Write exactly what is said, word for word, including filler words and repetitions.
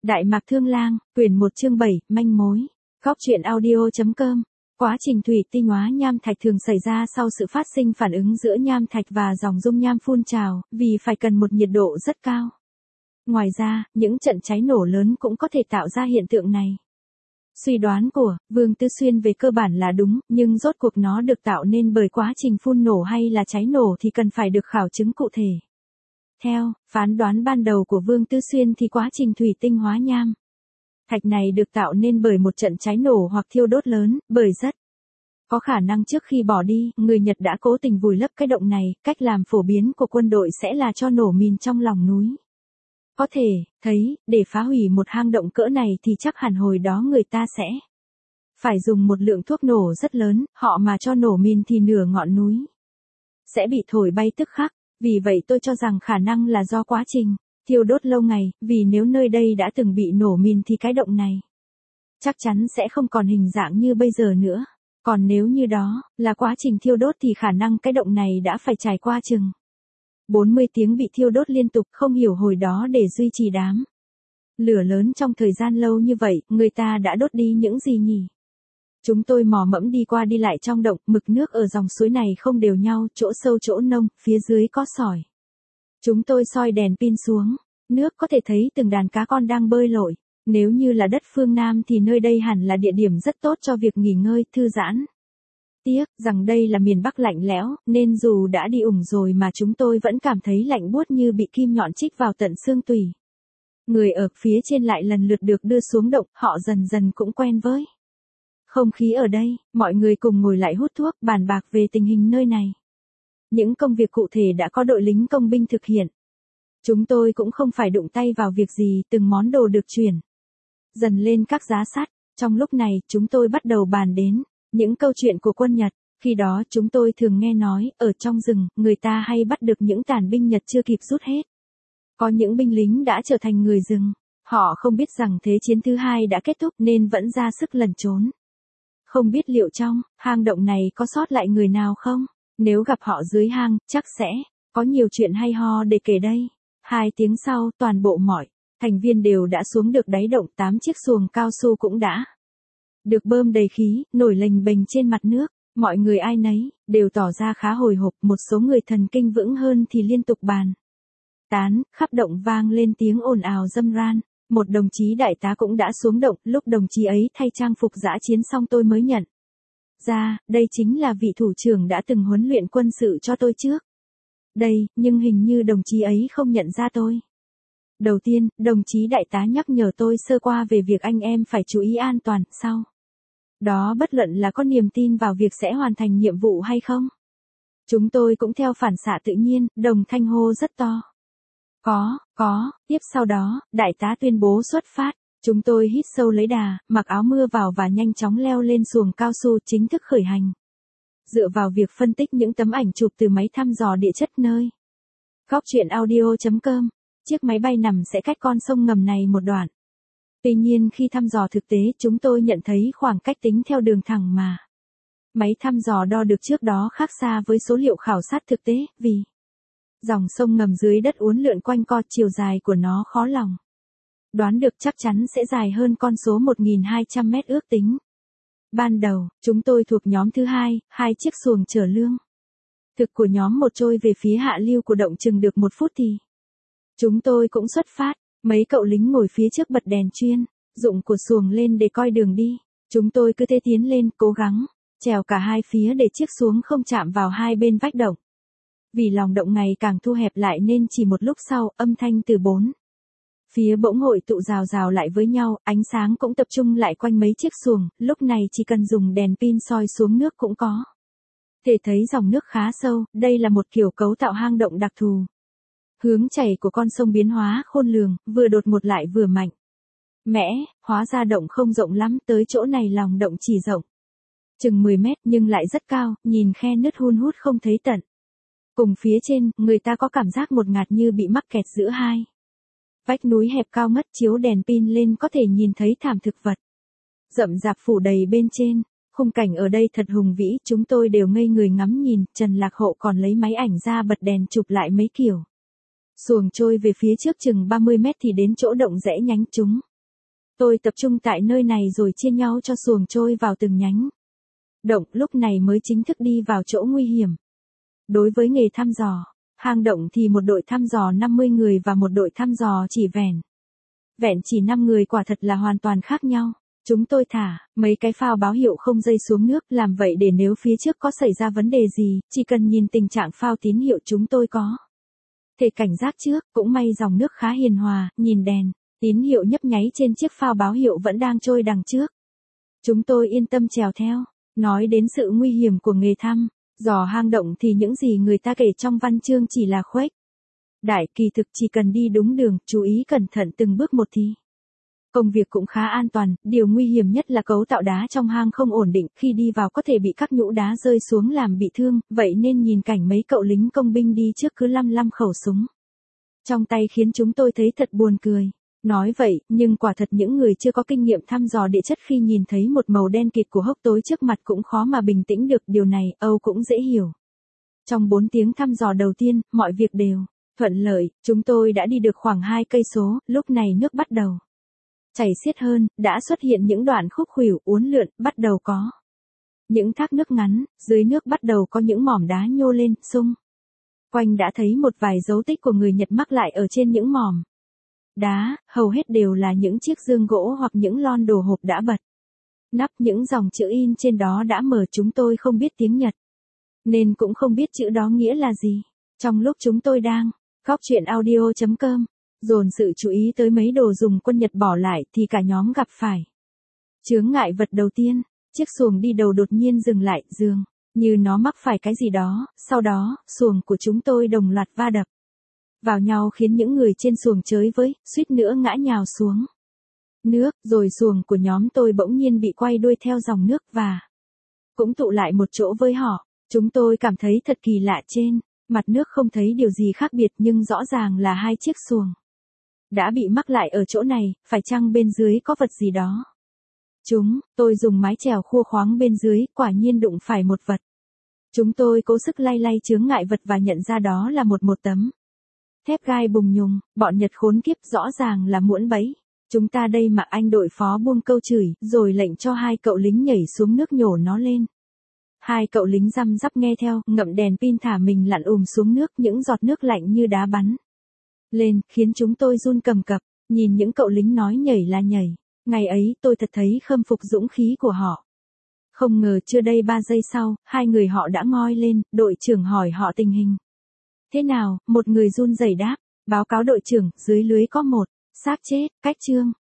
Đại Mạc Thương Lang, quyển một chương bảy, manh mối. Góc truyện audio.com. Quá trình thủy tinh hóa nham thạch thường xảy ra sau sự phát sinh phản ứng giữa nham thạch và dòng dung nham phun trào, vì phải cần một nhiệt độ rất cao. Ngoài ra, những trận cháy nổ lớn cũng có thể tạo ra hiện tượng này. Suy đoán của Vương Tư Xuyên về cơ bản là đúng, nhưng rốt cuộc nó được tạo nên bởi quá trình phun nổ hay là cháy nổ thì cần phải được khảo chứng cụ thể. Theo phán đoán ban đầu của Vương Tư Xuyên thì quá trình thủy tinh hóa nham thạch này được tạo nên bởi một trận cháy nổ hoặc thiêu đốt lớn, bởi rất có khả năng trước khi bỏ đi, người Nhật đã cố tình vùi lấp cái động này. Cách làm phổ biến của quân đội sẽ là cho nổ mìn trong lòng núi. Có thể thấy, để phá hủy một hang động cỡ này thì chắc hẳn hồi đó người ta sẽ phải dùng một lượng thuốc nổ rất lớn, họ mà cho nổ mìn thì nửa ngọn núi sẽ bị thổi bay tức khắc. Vì vậy tôi cho rằng khả năng là do quá trình thiêu đốt lâu ngày, vì nếu nơi đây đã từng bị nổ mìn thì cái động này chắc chắn sẽ không còn hình dạng như bây giờ nữa. Còn nếu như đó là quá trình thiêu đốt thì khả năng cái động này đã phải trải qua chừng bốn mươi tiếng bị thiêu đốt liên tục, không hiểu hồi đó để duy trì đám lửa lớn trong thời gian lâu như vậy, người ta đã đốt đi những gì nhỉ? Chúng tôi mò mẫm đi qua đi lại trong động, mực nước ở dòng suối này không đều nhau, chỗ sâu chỗ nông, phía dưới có sỏi. Chúng tôi soi đèn pin xuống, nước có thể thấy từng đàn cá con đang bơi lội. Nếu như là đất phương Nam thì nơi đây hẳn là địa điểm rất tốt cho việc nghỉ ngơi, thư giãn. Tiếc rằng đây là miền Bắc lạnh lẽo, nên dù đã đi ủng rồi mà chúng tôi vẫn cảm thấy lạnh buốt như bị kim nhọn chích vào tận xương tủy. Người ở phía trên lại lần lượt được đưa xuống động, họ dần dần cũng quen với không khí ở đây, mọi người cùng ngồi lại hút thuốc, bàn bạc về tình hình nơi này. Những công việc cụ thể đã có đội lính công binh thực hiện. Chúng tôi cũng không phải đụng tay vào việc gì, từng món đồ được chuyển dần lên các giá sắt. Trong lúc này, chúng tôi bắt đầu bàn đến những câu chuyện của quân Nhật. Khi đó chúng tôi thường nghe nói, ở trong rừng, người ta hay bắt được những tàn binh Nhật chưa kịp rút hết. Có những binh lính đã trở thành người rừng. Họ không biết rằng Thế chiến thứ hai đã kết thúc nên vẫn ra sức lẩn trốn. Không biết liệu trong hang động này có sót lại người nào không? Nếu gặp họ dưới hang, chắc sẽ có nhiều chuyện hay ho để kể đây. Hai tiếng sau, toàn bộ mọi thành viên đều đã xuống được đáy động, tám chiếc xuồng cao su cũng đã được bơm đầy khí, nổi lềnh bềnh trên mặt nước. Mọi người ai nấy đều tỏ ra khá hồi hộp, một số người thần kinh vững hơn thì liên tục bàn tán, khắp động vang lên tiếng ồn ào râm ran. Một đồng chí đại tá cũng đã xuống động, lúc đồng chí ấy thay trang phục dã chiến xong tôi mới nhận ra, đây chính là vị thủ trưởng đã từng huấn luyện quân sự cho tôi trước đây, nhưng hình như đồng chí ấy không nhận ra tôi. Đầu tiên, đồng chí đại tá nhắc nhở tôi sơ qua về việc anh em phải chú ý an toàn, sau đó bất luận là có niềm tin vào việc sẽ hoàn thành nhiệm vụ hay không. Chúng tôi cũng theo phản xạ tự nhiên, đồng thanh hô rất to. Có, có, tiếp sau đó, đại tá tuyên bố xuất phát. Chúng tôi hít sâu lấy đà, mặc áo mưa vào và nhanh chóng leo lên xuồng cao su chính thức khởi hành. Dựa vào việc phân tích những tấm ảnh chụp từ máy thăm dò địa chất nơi góc truyện audio.com, chiếc máy bay nằm sẽ cách con sông ngầm này một đoạn. Tuy nhiên khi thăm dò thực tế, chúng tôi nhận thấy khoảng cách tính theo đường thẳng mà máy thăm dò đo được trước đó khác xa với số liệu khảo sát thực tế, vì dòng sông ngầm dưới đất uốn lượn quanh co, chiều dài của nó khó lòng đoán được, chắc chắn sẽ dài hơn con số một nghìn hai trăm mét ước tính. Ban đầu, chúng tôi thuộc nhóm thứ hai, hai chiếc xuồng chở lương thực của nhóm một trôi về phía hạ lưu của động chừng được một phút thì chúng tôi cũng xuất phát. Mấy cậu lính ngồi phía trước bật đèn chuyên dụng của xuồng lên để coi đường đi. Chúng tôi cứ thế tiến lên, cố gắng trèo cả hai phía để chiếc xuồng không chạm vào hai bên vách động. Vì lòng động ngày càng thu hẹp lại nên chỉ một lúc sau, âm thanh từ bốn phía bỗng hội tụ rào rào lại với nhau, ánh sáng cũng tập trung lại quanh mấy chiếc xuồng. Lúc này chỉ cần dùng đèn pin soi xuống nước cũng có thể thấy dòng nước khá sâu. Đây là một kiểu cấu tạo hang động đặc thù. Hướng chảy của con sông biến hóa khôn lường, vừa đột ngột lại vừa mạnh mẽ. Hóa ra động không rộng lắm, tới chỗ này lòng động chỉ rộng chừng mười mét nhưng lại rất cao, nhìn khe nứt hun hút không thấy tận. Cùng phía trên, người ta có cảm giác một ngạt như bị mắc kẹt giữa hai vách núi hẹp cao ngất. Chiếu đèn pin lên có thể nhìn thấy thảm thực vật rậm rạp phủ đầy bên trên. Khung cảnh ở đây thật hùng vĩ, chúng tôi đều ngây người ngắm nhìn. Trần Lạc Hậu còn lấy máy ảnh ra bật đèn chụp lại mấy kiểu xuồng trôi về phía trước chừng ba mươi mét thì đến chỗ động rẽ nhánh chúng Tôi tập trung tại nơi này rồi chia nhau cho xuồng trôi vào từng nhánh động, lúc này mới chính thức đi vào chỗ nguy hiểm. Đối với nghề thăm dò hang động thì một đội thăm dò năm mươi người và một đội thăm dò chỉ vẻn vẹn chỉ năm người quả thật là hoàn toàn khác nhau. Chúng tôi thả mấy cái phao báo hiệu không dây xuống nước, làm vậy để nếu phía trước có xảy ra vấn đề gì, chỉ cần nhìn tình trạng phao tín hiệu chúng tôi có thể cảnh giác trước. Cũng may dòng nước khá hiền hòa, nhìn đèn tín hiệu nhấp nháy trên chiếc phao báo hiệu vẫn đang trôi đằng trước. Chúng tôi yên tâm trèo theo. Nói đến sự nguy hiểm của nghề thăm dò hang động thì những gì người ta kể trong văn chương chỉ là khuếch đại, kỳ thực chỉ cần đi đúng đường, chú ý cẩn thận từng bước một thì công việc cũng khá an toàn. Điều nguy hiểm nhất là cấu tạo đá trong hang không ổn định, khi đi vào có thể bị các nhũ đá rơi xuống làm bị thương, vậy nên nhìn cảnh mấy cậu lính công binh đi trước cứ lăm lăm khẩu súng trong tay khiến chúng tôi thấy thật buồn cười. Nói vậy, nhưng quả thật những người chưa có kinh nghiệm thăm dò địa chất khi nhìn thấy một màu đen kịt của hốc tối trước mặt cũng khó mà bình tĩnh được, điều này Âu cũng dễ hiểu. Trong bốn tiếng thăm dò đầu tiên, mọi việc đều thuận lợi, chúng tôi đã đi được khoảng hai cây số, lúc này nước bắt đầu chảy xiết hơn, đã xuất hiện những đoạn khúc khuỷu uốn lượn, bắt đầu có những thác nước ngắn, dưới nước bắt đầu có những mỏm đá nhô lên, xung quanh đã thấy một vài dấu tích của người Nhật mắc lại ở trên những mỏm đá, hầu hết đều là những chiếc dương gỗ hoặc những lon đồ hộp đã bật nắp, những dòng chữ in trên đó đã mở. Chúng tôi không biết tiếng Nhật, nên cũng không biết chữ đó nghĩa là gì. Trong lúc chúng tôi đang góc chuyện audio chấm com dồn sự chú ý tới mấy đồ dùng quân Nhật bỏ lại thì cả nhóm gặp phải chướng ngại vật đầu tiên. Chiếc xuồng đi đầu đột nhiên dừng lại, dường như nó mắc phải cái gì đó, sau đó xuồng của chúng tôi đồng loạt va đập vào nhau khiến những người trên xuồng chới với, suýt nữa ngã nhào xuống nước, rồi xuồng của nhóm tôi bỗng nhiên bị quay đuôi theo dòng nước và cũng tụ lại một chỗ với họ. Chúng tôi cảm thấy thật kỳ lạ, trên mặt nước không thấy điều gì khác biệt nhưng rõ ràng là hai chiếc xuồng đã bị mắc lại ở chỗ này, phải chăng bên dưới có vật gì đó. Chúng tôi dùng mái chèo khua khoáng bên dưới, quả nhiên đụng phải một vật. Chúng tôi cố sức lay lay chướng ngại vật và nhận ra đó là một một tấm thép gai bùng nhùng. Bọn Nhật khốn kiếp, rõ ràng là muỗng bẫy chúng ta đây mà. Anh đội phó buông câu chửi, rồi lệnh cho hai cậu lính nhảy xuống nước nhổ nó lên. Hai cậu lính răm rắp nghe theo, ngậm đèn pin thả mình lặn ùm xuống nước, những giọt nước lạnh như đá bắn lên, khiến chúng tôi run cầm cập. Nhìn những cậu lính nói nhảy là nhảy, ngày ấy tôi thật thấy khâm phục dũng khí của họ. Không ngờ chưa đầy ba giây sau, hai người họ đã ngoi lên. Đội trưởng hỏi họ tình hình thế nào, một người run rẩy đáp, báo cáo đội trưởng, dưới lưới có một xác chết. Cách chương